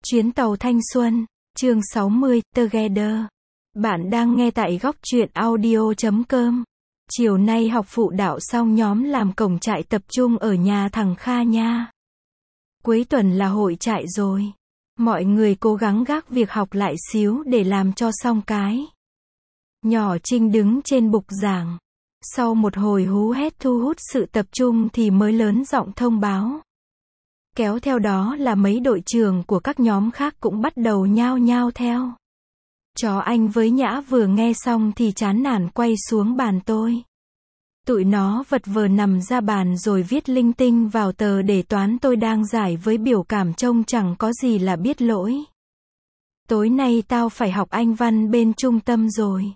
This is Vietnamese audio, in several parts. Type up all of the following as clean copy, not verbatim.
Chuyến tàu thanh xuân, chương 60, Together. Bạn đang nghe tại góc truyện audio.com. Chiều nay học phụ đạo xong nhóm làm cổng trại tập trung ở nhà thằng Kha nha. Cuối tuần là hội trại rồi. Mọi người cố gắng gác việc học lại xíu để làm cho xong cái. Nhỏ Trinh đứng trên bục giảng. Sau một hồi hú hét thu hút sự tập trung thì mới lớn giọng thông báo. Kéo theo đó là mấy đội trưởng của các nhóm khác cũng bắt đầu nhao nhao theo. Chó Anh với Nhã vừa nghe xong thì chán nản quay xuống bàn tôi. Tụi nó vật vờ nằm ra bàn rồi viết linh tinh vào tờ đề toán tôi đang giải với biểu cảm trông chẳng có gì là biết lỗi. Tối nay tao phải học Anh văn bên trung tâm rồi.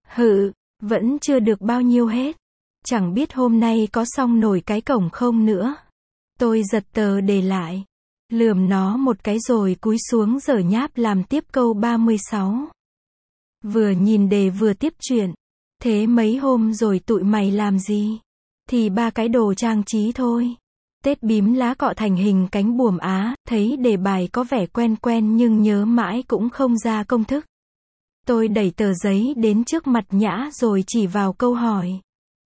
Vẫn chưa được bao nhiêu hết. Chẳng biết hôm nay có xong nổi cái cổng không nữa. Tôi giật tờ đề lại, lườm nó một cái rồi cúi xuống dở nháp làm tiếp câu 36. Vừa nhìn đề vừa tiếp chuyện. Thế mấy hôm rồi tụi mày làm gì? Thì ba cái đồ trang trí thôi. Tết bím lá cọ thành hình cánh buồm Á, thấy đề bài có vẻ quen quen nhưng nhớ mãi cũng không ra công thức. Tôi đẩy tờ giấy đến trước mặt Nhã rồi chỉ vào câu hỏi.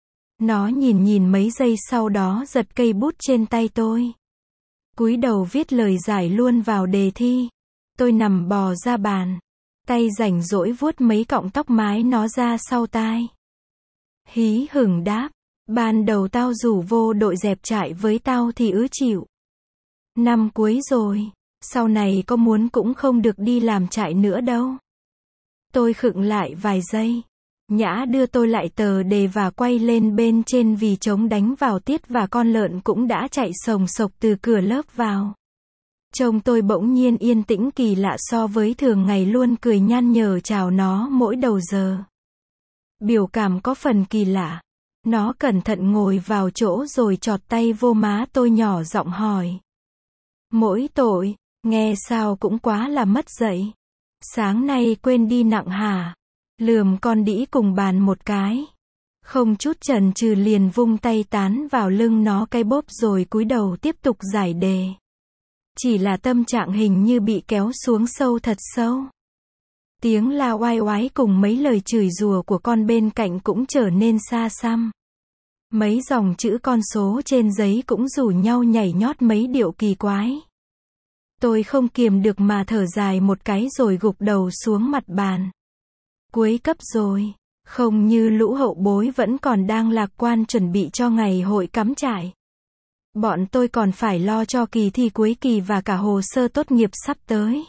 Nó nhìn mấy giây sau đó giật cây bút trên tay tôi. Cúi đầu viết lời giải luôn vào đề thi. Tôi nằm bò ra bàn. Tay rảnh rỗi vuốt mấy cọng tóc mái nó ra sau tai. Hí hửng đáp. Ban đầu tao rủ vô đội dẹp trại với tao thì chịu. Năm cuối rồi. Sau này có muốn cũng không được đi làm trại nữa đâu. Tôi khựng lại vài giây. Nhã đưa tôi lại tờ đề và quay lên bên trên vì trống đánh vào tiết và con lợn cũng đã chạy sồng sộc từ cửa lớp vào. Trông tôi bỗng nhiên yên tĩnh kỳ lạ so với thường ngày luôn cười nhăn nhở chào nó mỗi đầu giờ. Biểu cảm có phần kỳ lạ. Nó cẩn thận ngồi vào chỗ rồi chọt tay vô má tôi nhỏ giọng hỏi. Mỗi tội, nghe sao cũng quá là mất dạy. Sáng nay quên đi nặng hả? Lườm con đĩ cùng bàn một cái. Không chút chần chừ liền vung tay tán vào lưng nó cái bóp rồi cúi đầu tiếp tục giải đề. Chỉ là tâm trạng hình như bị kéo xuống sâu thật sâu. Tiếng la oai oái cùng mấy lời chửi rủa của con bên cạnh cũng trở nên xa xăm. Mấy dòng chữ con số trên giấy cũng rủ nhau nhảy nhót mấy điệu kỳ quái. Tôi không kiềm được mà thở dài một cái rồi gục đầu xuống mặt bàn. Cuối cấp rồi, không như lũ hậu bối vẫn còn đang lạc quan chuẩn bị cho ngày hội cắm trại. Bọn tôi còn phải lo cho kỳ thi cuối kỳ và cả hồ sơ tốt nghiệp sắp tới.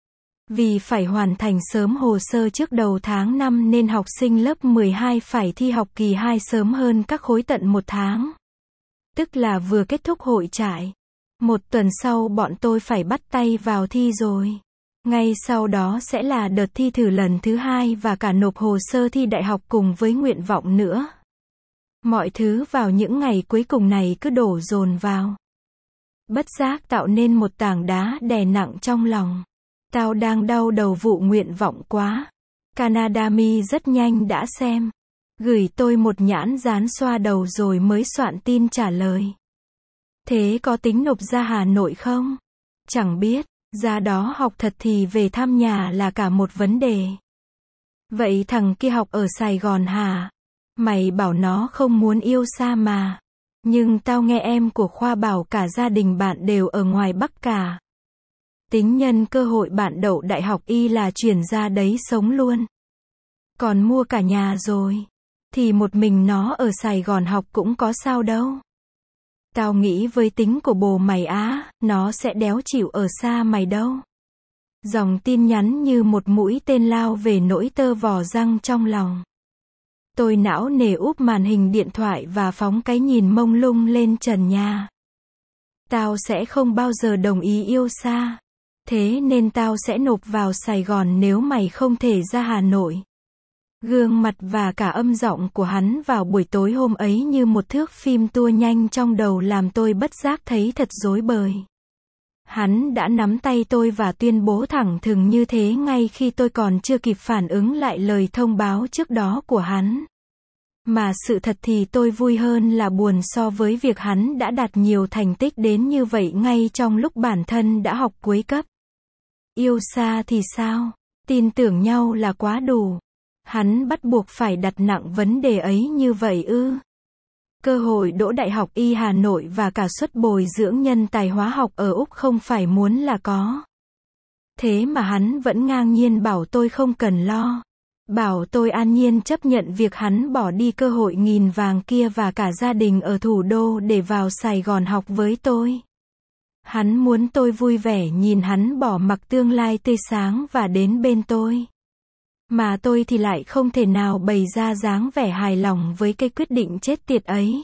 Vì phải hoàn thành sớm hồ sơ trước đầu tháng 5 nên học sinh lớp 12 phải thi học kỳ 2 sớm hơn các khối tận 1 tháng. Tức là vừa kết thúc hội trại. 1 tuần sau bọn tôi phải bắt tay vào thi rồi. Ngay sau đó sẽ là đợt thi thử lần thứ 2 và cả nộp hồ sơ thi đại học cùng với nguyện vọng nữa. Mọi thứ vào những ngày cuối cùng này cứ đổ dồn vào. Bất giác tạo nên một tảng đá đè nặng trong lòng. Tao đang đau đầu vụ nguyện vọng quá. Canadami rất nhanh đã xem. Gửi tôi một nhãn dán xoa đầu rồi mới soạn tin trả lời. Thế có tính nộp ra Hà Nội không? Chẳng biết. Ra đó học thật thì về thăm nhà là cả một vấn đề. Vậy thằng kia học ở Sài Gòn hả? Mày bảo nó không muốn yêu xa mà. Nhưng tao nghe em của Khoa bảo cả gia đình bạn đều ở ngoài Bắc cả. Tính nhân cơ hội bạn đậu đại học y là chuyển ra đấy sống luôn. Còn mua cả nhà rồi. Thì một mình nó ở Sài Gòn học cũng có sao đâu. Tao nghĩ với tính của bồ mày nó sẽ đéo chịu ở xa mày đâu. Dòng tin nhắn như một mũi tên lao về nỗi tơ vò răng trong lòng. Tôi não nề úp màn hình điện thoại và phóng cái nhìn mông lung lên trần nhà. Tao sẽ không bao giờ đồng ý yêu xa. Thế nên tao sẽ nộp vào Sài Gòn nếu mày không thể ra Hà Nội. Gương mặt và cả âm giọng của hắn vào buổi tối hôm ấy như một thước phim tua nhanh trong đầu làm tôi bất giác thấy thật rối bời. Hắn đã nắm tay tôi và tuyên bố thẳng thừng như thế ngay khi tôi còn chưa kịp phản ứng lại lời thông báo trước đó của hắn. Mà sự thật thì tôi vui hơn là buồn so với việc hắn đã đạt nhiều thành tích đến như vậy ngay trong lúc bản thân đã học cuối cấp. Yêu xa thì sao? Tin tưởng nhau là quá đủ. Hắn bắt buộc phải đặt nặng vấn đề ấy như vậy ư? Cơ hội đỗ Đại học Y Hà Nội và cả suất bồi dưỡng nhân tài hóa học ở Úc không phải muốn là có. Thế mà hắn vẫn ngang nhiên bảo tôi không cần lo. Bảo tôi an nhiên chấp nhận việc hắn bỏ đi cơ hội nghìn vàng kia và cả gia đình ở thủ đô để vào Sài Gòn học với tôi. Hắn muốn tôi vui vẻ nhìn hắn bỏ mặc tương lai tươi sáng và đến bên tôi. Mà tôi thì lại không thể nào bày ra dáng vẻ hài lòng với cái quyết định chết tiệt ấy.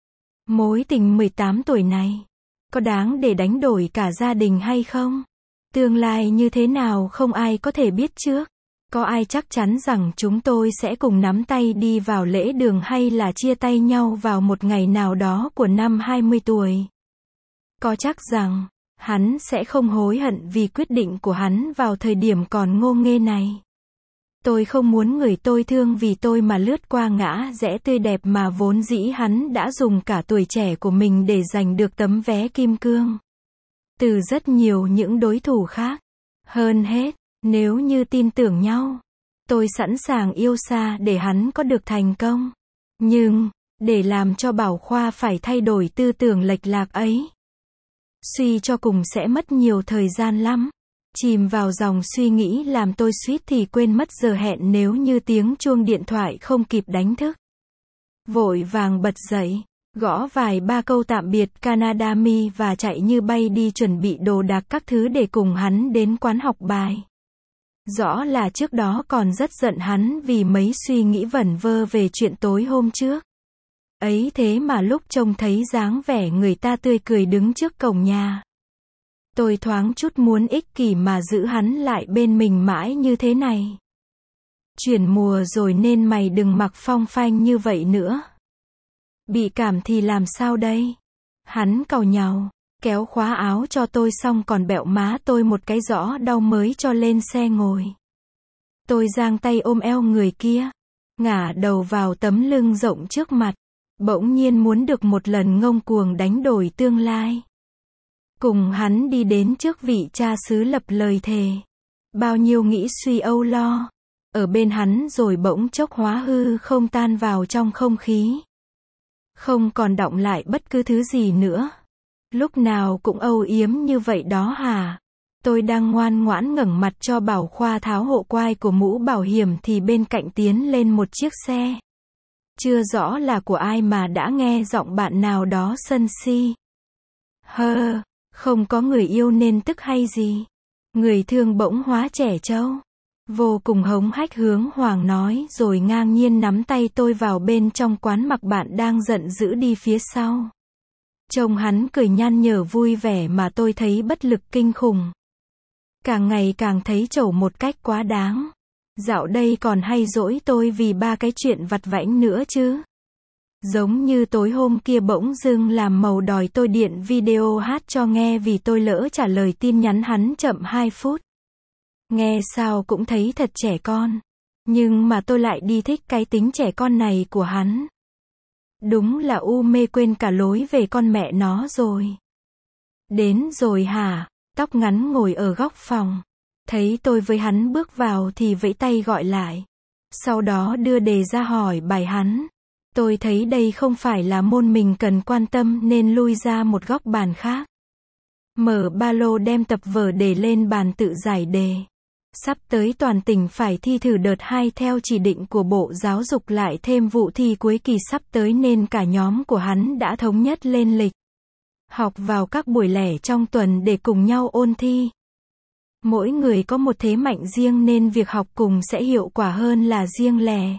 Mối tình 18 tuổi này, có đáng để đánh đổi cả gia đình hay không? Tương lai như thế nào không ai có thể biết trước. Có ai chắc chắn rằng chúng tôi sẽ cùng nắm tay đi vào lễ đường hay là chia tay nhau vào một ngày nào đó của năm 20 tuổi? Có chắc rằng, hắn sẽ không hối hận vì quyết định của hắn vào thời điểm còn ngô nghê này. Tôi không muốn người tôi thương vì tôi mà lướt qua ngã rẽ tươi đẹp mà vốn dĩ hắn đã dùng cả tuổi trẻ của mình để giành được tấm vé kim cương. Từ rất nhiều những đối thủ khác. Hơn hết, nếu như tin tưởng nhau, tôi sẵn sàng yêu xa để hắn có được thành công. Nhưng, để làm cho Bảo Khoa phải thay đổi tư tưởng lệch lạc ấy, suy cho cùng sẽ mất nhiều thời gian lắm. Chìm vào dòng suy nghĩ làm tôi suýt thì quên mất giờ hẹn nếu như tiếng chuông điện thoại không kịp đánh thức. Vội vàng bật dậy, gõ vài ba câu tạm biệt Canada Mi và chạy như bay đi chuẩn bị đồ đạc các thứ để cùng hắn đến quán học bài. Rõ là trước đó còn rất giận hắn vì mấy suy nghĩ vẩn vơ về chuyện tối hôm trước. Ấy thế mà lúc trông thấy dáng vẻ người ta tươi cười đứng trước cổng nhà, tôi thoáng chút muốn ích kỷ mà giữ hắn lại bên mình mãi như thế này. Chuyển mùa rồi nên mày đừng mặc phong phanh như vậy nữa. Bị cảm thì làm sao đây? Hắn càu nhàu, kéo khóa áo cho tôi xong còn bẹo má tôi một cái rõ đau mới cho lên xe ngồi. Tôi giang tay ôm eo người kia, ngả đầu vào tấm lưng rộng trước mặt, bỗng nhiên muốn được một lần ngông cuồng đánh đổi tương lai. Cùng hắn đi đến trước vị cha xứ lập lời thề. Bao nhiêu nghĩ suy âu lo, ở bên hắn rồi bỗng chốc hóa hư không tan vào trong không khí. Không còn đọng lại bất cứ thứ gì nữa. Lúc nào cũng âu yếm như vậy đó hả? Tôi đang ngoan ngoãn ngẩng mặt cho Bảo Khoa tháo hộ quai của mũ bảo hiểm thì bên cạnh tiến lên một chiếc xe. Chưa rõ là của ai mà đã nghe giọng bạn nào đó sân si. Hơ, không có người yêu nên tức hay gì? Người thương bỗng hóa trẻ trâu. Vô cùng hống hách hướng hoàng nói rồi ngang nhiên nắm tay tôi vào bên trong quán mặc bạn đang giận dữ đi phía sau. Trông hắn cười nhăn nhở vui vẻ mà tôi thấy bất lực kinh khủng. Càng ngày càng thấy trẩu một cách quá đáng. Dạo đây còn hay dỗi tôi vì ba cái chuyện vặt vãnh nữa chứ. Giống như tối hôm kia bỗng dưng làm màu đòi tôi điện video hát cho nghe vì tôi lỡ trả lời tin nhắn hắn chậm 2 phút. Nghe sao cũng thấy thật trẻ con. Nhưng mà tôi lại đi thích cái tính trẻ con này của hắn. Đúng là u mê quên cả lối về con mẹ nó rồi. Đến rồi hả? Tóc ngắn ngồi ở góc phòng. Thấy tôi với hắn bước vào thì vẫy tay gọi lại. Sau đó đưa đề ra hỏi bài hắn. Tôi thấy đây không phải là môn mình cần quan tâm nên lui ra một góc bàn khác. Mở ba lô đem tập vở để lên bàn tự giải đề. Sắp tới toàn tỉnh phải thi thử đợt 2 theo chỉ định của Bộ Giáo dục lại thêm vụ thi cuối kỳ sắp tới nên cả nhóm của hắn đã thống nhất lên lịch học vào các buổi lẻ trong tuần để cùng nhau ôn thi. Mỗi người có một thế mạnh riêng nên việc học cùng sẽ hiệu quả hơn là riêng lẻ.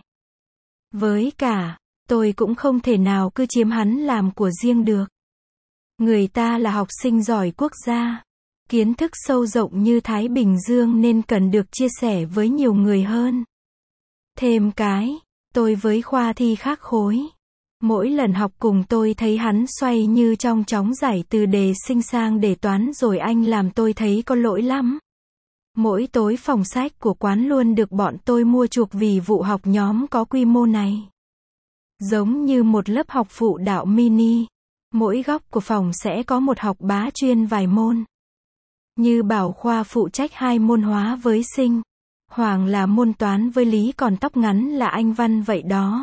Với cả, tôi cũng không thể nào cứ chiếm hắn làm của riêng được. Người ta là học sinh giỏi quốc gia, kiến thức sâu rộng như Thái Bình Dương nên cần được chia sẻ với nhiều người hơn. Thêm cái, tôi với khoa thi khác khối. Mỗi lần học cùng tôi thấy hắn xoay như trong chóng giải từ đề sinh sang đề toán rồi anh làm tôi thấy có lỗi lắm. Mỗi tối phòng sách của quán luôn được bọn tôi mua chuộc vì vụ học nhóm có quy mô này. Giống như một lớp học phụ đạo mini. Mỗi góc của phòng sẽ có một học bá chuyên vài môn. Như Bảo Khoa phụ trách 2 môn hóa với Sinh. Hoàng là môn toán với lý, còn tóc ngắn là anh Văn vậy đó.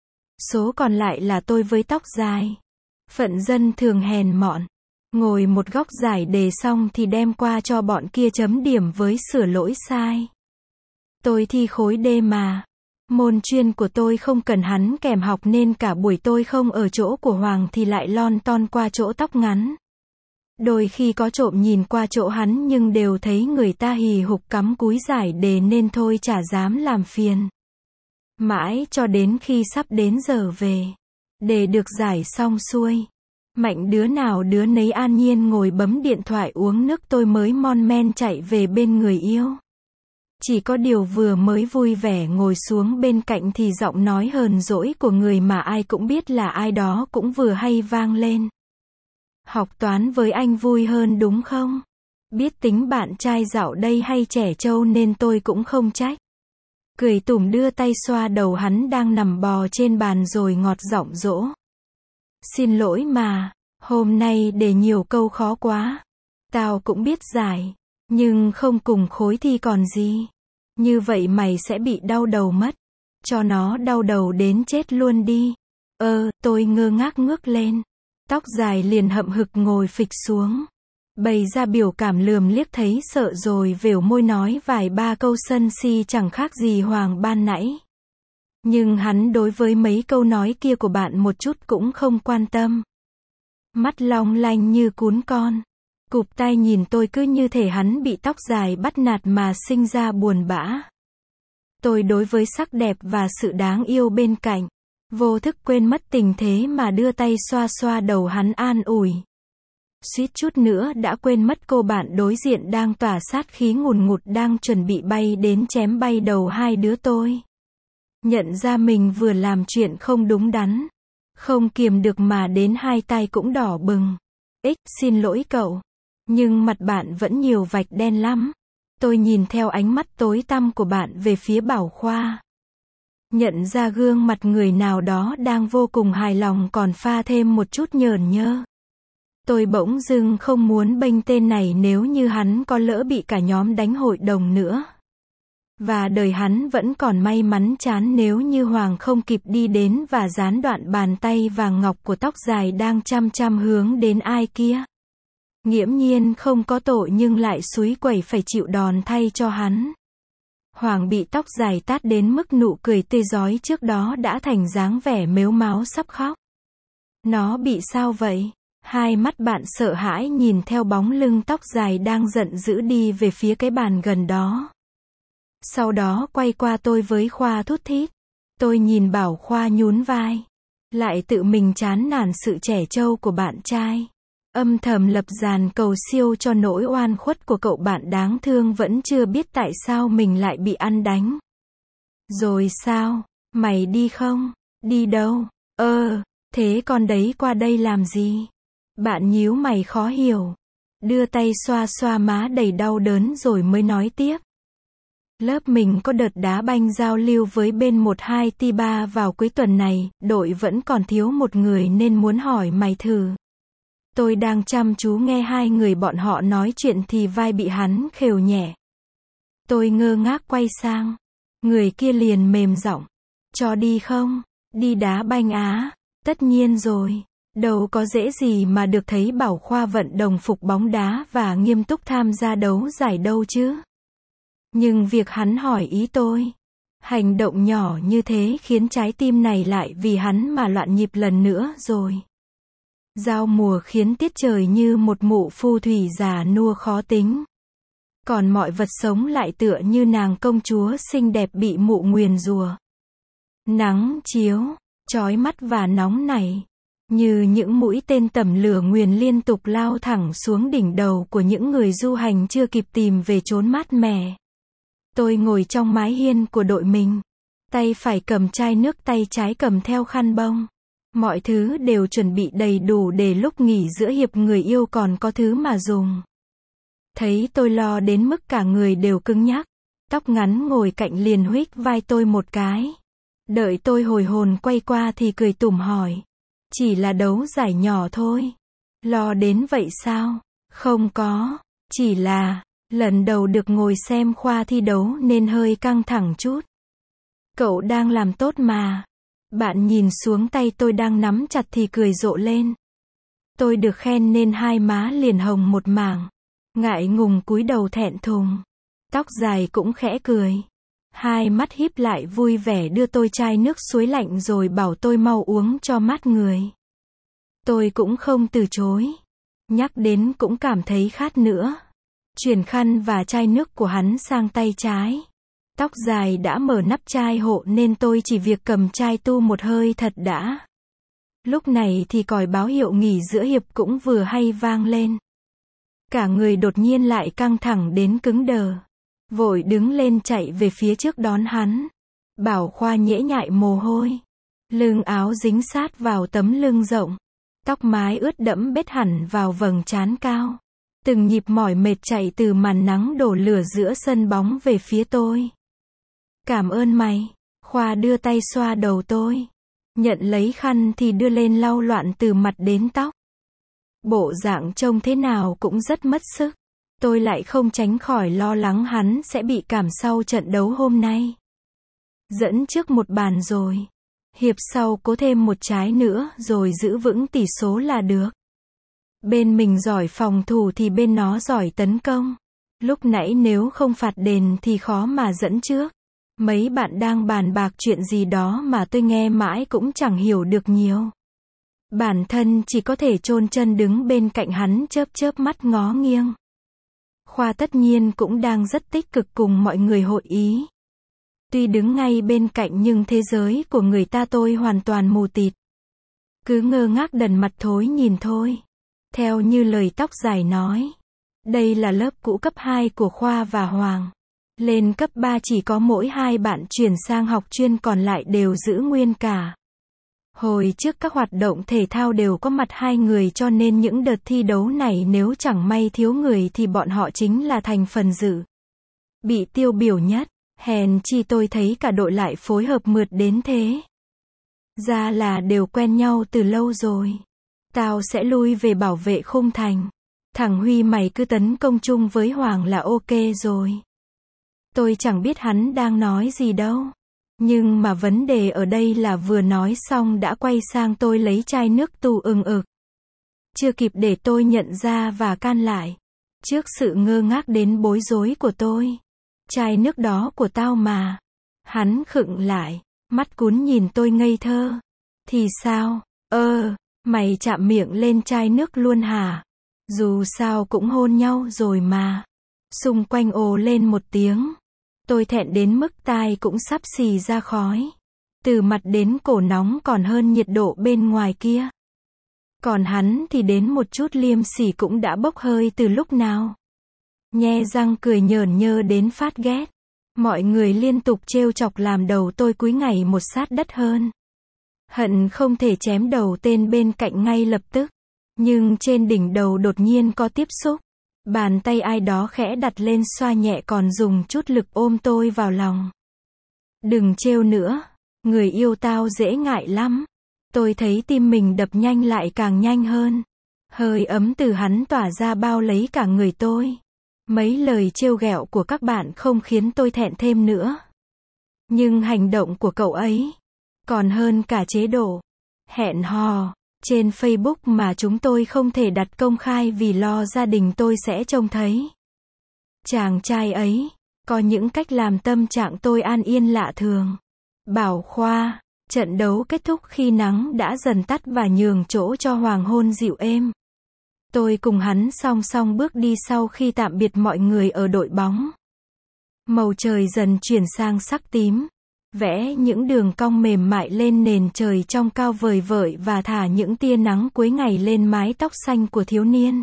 Số còn lại là tôi với tóc dài. Phận dân thường hèn mọn. Ngồi một góc giải đề xong thì đem qua cho bọn kia chấm điểm với sửa lỗi sai. Tôi thi khối D mà. Môn chuyên của tôi không cần hắn kèm học nên cả buổi tôi không ở chỗ của Hoàng thì lại lon ton qua chỗ tóc ngắn. Đôi khi có trộm nhìn qua chỗ hắn nhưng đều thấy người ta hì hục cắm cúi giải đề nên thôi chả dám làm phiền. Mãi cho đến khi sắp đến giờ về. Đề được giải xong xuôi. Mạnh đứa nào đứa nấy an nhiên ngồi bấm điện thoại uống nước, tôi mới mon men chạy về bên người yêu. Chỉ có điều vừa mới vui vẻ ngồi xuống bên cạnh thì giọng nói hờn dỗi của người mà ai cũng biết là ai đó cũng vừa hay vang lên. Học toán với anh vui hơn đúng không? Biết tính bạn trai dạo đây hay trẻ trâu nên tôi cũng không trách. Cười tủm đưa tay xoa đầu hắn đang nằm bò trên bàn rồi ngọt giọng dỗ. Xin lỗi mà, hôm nay đề nhiều câu khó quá. Tao cũng biết giải, nhưng không cùng khối thi còn gì. Như vậy mày sẽ bị đau đầu mất. Cho nó đau đầu đến chết luôn đi. Tôi ngơ ngác ngước lên. Tóc dài liền hậm hực ngồi phịch xuống. Bày ra biểu cảm lườm liếc thấy sợ rồi vểo môi nói vài ba câu sân si chẳng khác gì Hoàng ban nãy. Nhưng hắn đối với mấy câu nói kia của bạn một chút cũng không quan tâm. Mắt long lanh như cún con. Cụp tai nhìn tôi cứ như thể hắn bị tóc dài bắt nạt mà sinh ra buồn bã. Tôi đối với sắc đẹp và sự đáng yêu bên cạnh. Vô thức quên mất tình thế mà đưa tay xoa xoa đầu hắn an ủi. Suýt chút nữa đã quên mất cô bạn đối diện đang tỏa sát khí ngùn ngụt đang chuẩn bị bay đến chém bay đầu hai đứa tôi. Nhận ra mình vừa làm chuyện không đúng đắn. Không kiềm được mà đến hai tay cũng đỏ bừng. Xin lỗi cậu. Nhưng mặt bạn vẫn nhiều vạch đen lắm. Tôi nhìn theo ánh mắt tối tăm của bạn về phía Bảo Khoa. Nhận ra gương mặt người nào đó đang vô cùng hài lòng còn pha thêm một chút nhởn nhơ. Tôi bỗng dưng không muốn bênh tên này nếu như hắn có lỡ bị cả nhóm đánh hội đồng nữa. Và đời hắn vẫn còn may mắn chán nếu như Hoàng không kịp đi đến và dán đoạn bàn tay vàng ngọc của tóc dài đang chăm chăm hướng đến ai kia. Nghiễm nhiên không có tội nhưng lại xúi quẩy phải chịu đòn thay cho hắn. Hoàng bị tóc dài tát đến mức nụ cười tươi rói trước đó đã thành dáng vẻ mếu máo sắp khóc. Nó bị sao vậy? Hai mắt bạn sợ hãi nhìn theo bóng lưng tóc dài đang giận dữ đi về phía cái bàn gần đó. Sau đó quay qua tôi với Khoa thút thít. Tôi nhìn Bảo Khoa nhún vai. Lại tự mình chán nản sự trẻ trâu của bạn trai. Âm thầm lập dàn cầu siêu cho nỗi oan khuất của cậu bạn đáng thương vẫn chưa biết tại sao mình lại bị ăn đánh. Rồi sao? Mày đi không? Đi đâu? Thế con đấy qua đây làm gì? Bạn nhíu mày khó hiểu. Đưa tay xoa xoa má đầy đau đớn rồi mới nói tiếp. Lớp mình có đợt đá banh giao lưu với bên 12T3 vào cuối tuần này, đội vẫn còn thiếu một người nên muốn hỏi mày thử. Tôi đang chăm chú nghe hai người bọn họ nói chuyện thì vai bị hắn khều nhẹ. Tôi ngơ ngác quay sang. Người kia liền mềm giọng. Cho đi không? Đi đá banh á? Tất nhiên rồi. Đâu có dễ gì mà được thấy Bảo Khoa vận đồng phục bóng đá và nghiêm túc tham gia đấu giải đâu chứ. Nhưng việc hắn hỏi ý tôi. Hành động nhỏ như thế khiến trái tim này lại vì hắn mà loạn nhịp lần nữa rồi. Giao mùa khiến tiết trời như một mụ phù thủy già nua khó tính. Còn mọi vật sống lại tựa như nàng công chúa xinh đẹp bị mụ nguyền rủa. Nắng chiếu, chói mắt và nóng nảy. Như những mũi tên tẩm lửa nguyền liên tục lao thẳng xuống đỉnh đầu của những người du hành chưa kịp tìm về chốn mát mẻ. Tôi ngồi trong mái hiên của đội mình. Tay phải cầm chai nước, tay trái cầm theo khăn bông. Mọi thứ đều chuẩn bị đầy đủ để lúc nghỉ giữa hiệp người yêu còn có thứ mà dùng. Thấy tôi lo đến mức cả người đều cứng nhắc. Tóc ngắn ngồi cạnh liền huých vai tôi một cái. Đợi tôi hồi hồn quay qua thì cười tủm hỏi. Chỉ là đấu giải nhỏ thôi. Lo đến vậy sao? Không có. Chỉ là, lần đầu được ngồi xem Khoa thi đấu nên hơi căng thẳng chút. Cậu đang làm tốt mà. Bạn nhìn xuống tay tôi đang nắm chặt thì cười rộ lên. Tôi được khen nên hai má liền hồng một mảng. Ngại ngùng cúi đầu thẹn thùng. Tóc dài cũng khẽ cười. Hai mắt híp lại vui vẻ đưa tôi chai nước suối lạnh rồi bảo tôi mau uống cho mát người. Tôi cũng không từ chối. Nhắc đến cũng cảm thấy khát nữa. Chuyển khăn và chai nước của hắn sang tay trái. Tóc dài đã mở nắp chai hộ nên tôi chỉ việc cầm chai tu một hơi thật đã. Lúc này thì còi báo hiệu nghỉ giữa hiệp cũng vừa hay vang lên. Cả người đột nhiên lại căng thẳng đến cứng đờ. Vội đứng lên chạy về phía trước đón hắn. Bảo Khoa nhễ nhại mồ hôi. Lưng áo dính sát vào tấm lưng rộng. Tóc mái ướt đẫm bết hẳn vào vầng trán cao. Từng nhịp mỏi mệt chạy từ màn nắng đổ lửa giữa sân bóng về phía tôi. Cảm ơn mày. Khoa đưa tay xoa đầu tôi. Nhận lấy khăn thì đưa lên lau loạn từ mặt đến tóc. Bộ dạng trông thế nào cũng rất mất sức. Tôi lại không tránh khỏi lo lắng hắn sẽ bị cảm sau trận đấu hôm nay. Dẫn trước một bàn rồi. Hiệp sau cố thêm một trái nữa rồi giữ vững tỷ số là được. Bên mình giỏi phòng thủ thì bên nó giỏi tấn công. Lúc nãy nếu không phạt đền thì khó mà dẫn trước. Mấy bạn đang bàn bạc chuyện gì đó mà tôi nghe mãi cũng chẳng hiểu được nhiều. Bản thân chỉ có thể chôn chân đứng bên cạnh hắn chớp chớp mắt ngó nghiêng. Khoa tất nhiên cũng đang rất tích cực cùng mọi người hội ý. Tuy đứng ngay bên cạnh nhưng thế giới của người ta tôi hoàn toàn mù tịt. Cứ ngơ ngác đần mặt thối nhìn thôi. Theo như lời tóc dài nói. Đây là lớp cũ cấp 2 của Khoa và Hoàng. Lên cấp 3 chỉ có mỗi hai bạn chuyển sang học chuyên còn lại đều giữ nguyên cả. Hồi trước các hoạt động thể thao đều có mặt hai người cho nên những đợt thi đấu này nếu chẳng may thiếu người thì bọn họ chính là thành phần dự bị tiêu biểu nhất. Hèn chi tôi thấy cả đội lại phối hợp mượt đến thế. Ra là đều quen nhau từ lâu rồi. Tao sẽ lui về bảo vệ khung thành. Thằng Huy mày cứ tấn công chung với Hoàng là ok rồi. Tôi chẳng biết hắn đang nói gì đâu. Nhưng mà vấn đề ở đây là vừa nói xong đã quay sang tôi lấy chai nước tu ừng ực. Chưa kịp để tôi nhận ra và can lại. Trước sự ngơ ngác đến bối rối của tôi. Chai nước đó của tao mà. Hắn khựng lại. Mắt cún nhìn tôi ngây thơ. Thì sao? Mày chạm miệng lên chai nước luôn hả? Dù sao cũng hôn nhau rồi mà. Xung quanh ồ lên một tiếng. Tôi thẹn đến mức tai cũng sắp xì ra khói. Từ mặt đến cổ nóng còn hơn nhiệt độ bên ngoài kia. Còn hắn thì đến một chút liêm sỉ cũng đã bốc hơi từ lúc nào. Nhe răng cười nhởn nhơ đến phát ghét. Mọi người liên tục trêu chọc làm đầu tôi cúi ngày một sát đất hơn. Hận không thể chém đầu tên bên cạnh ngay lập tức. Nhưng trên đỉnh đầu đột nhiên có tiếp xúc. Bàn tay ai đó khẽ đặt lên xoa nhẹ còn dùng chút lực ôm tôi vào lòng. Đừng trêu nữa. Người yêu tao dễ ngại lắm. Tôi thấy tim mình đập nhanh lại càng nhanh hơn. Hơi ấm từ hắn tỏa ra bao lấy cả người tôi. Mấy lời trêu ghẹo của các bạn không khiến tôi thẹn thêm nữa. Nhưng hành động của cậu ấy còn hơn cả chế độ hẹn hò trên Facebook mà chúng tôi không thể đặt công khai vì lo gia đình tôi sẽ trông thấy. Chàng trai ấy có những cách làm tâm trạng tôi an yên lạ thường. Bảo Khoa, trận đấu kết thúc khi nắng đã dần tắt và nhường chỗ cho hoàng hôn dịu êm. Tôi cùng hắn song song bước đi sau khi tạm biệt mọi người ở đội bóng. Màu trời dần chuyển sang sắc tím. Vẽ những đường cong mềm mại lên nền trời trong cao vời vợi và thả những tia nắng cuối ngày lên mái tóc xanh của thiếu niên.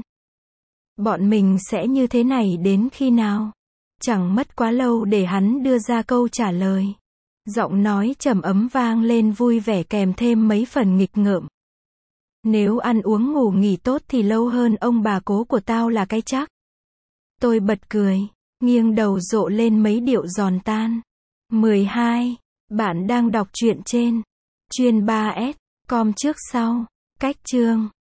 Bọn mình sẽ như thế này đến khi nào? Chẳng mất quá lâu để hắn đưa ra câu trả lời. Giọng nói trầm ấm vang lên vui vẻ kèm thêm mấy phần nghịch ngợm. Nếu ăn uống ngủ nghỉ tốt thì lâu hơn ông bà cố của tao là cái chắc. Tôi bật cười, nghiêng đầu rộ lên mấy điệu giòn tan. 12. Bạn đang đọc truyện trên chuyên 3S.com trước sau. Cách chương